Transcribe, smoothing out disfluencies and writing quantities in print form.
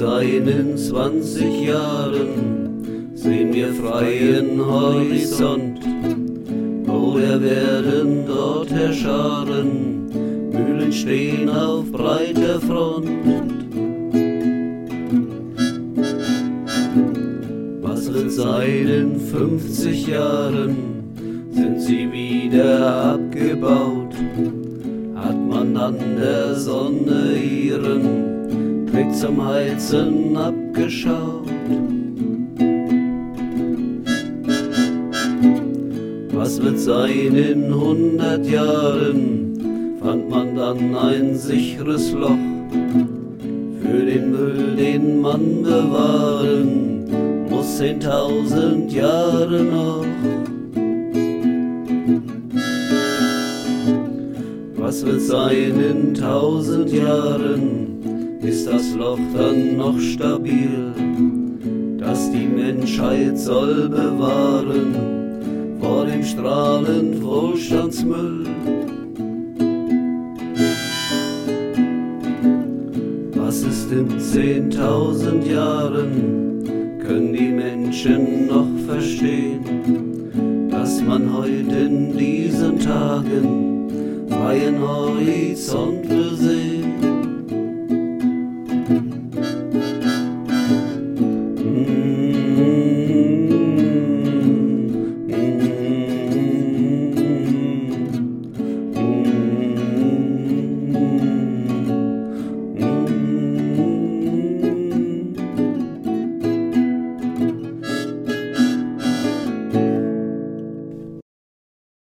sein in 20 Jahren? Sehen wir freien Horizont, oder werden dort Herrscharen? Mühlen stehen auf breiter Front. Was wird sein in 50 Jahren? Sind sie wieder abgebaut? Hat man an der Sonne ihren Trick zum Heizen abgeschaut? Was wird sein in 100 Jahren? Fand man dann ein sicheres Loch für den Müll, den man bewahren muss 10.000 Jahre noch. Was wird sein in 1000 Jahren? Ist das Loch dann noch stabil, das die Menschheit soll bewahren vor dem strahlend Wohlstandsmüll? Was ist in 10.000 Jahren? Können die Menschen noch verstehen, dass man heute in diesen Tagen freien Horizont für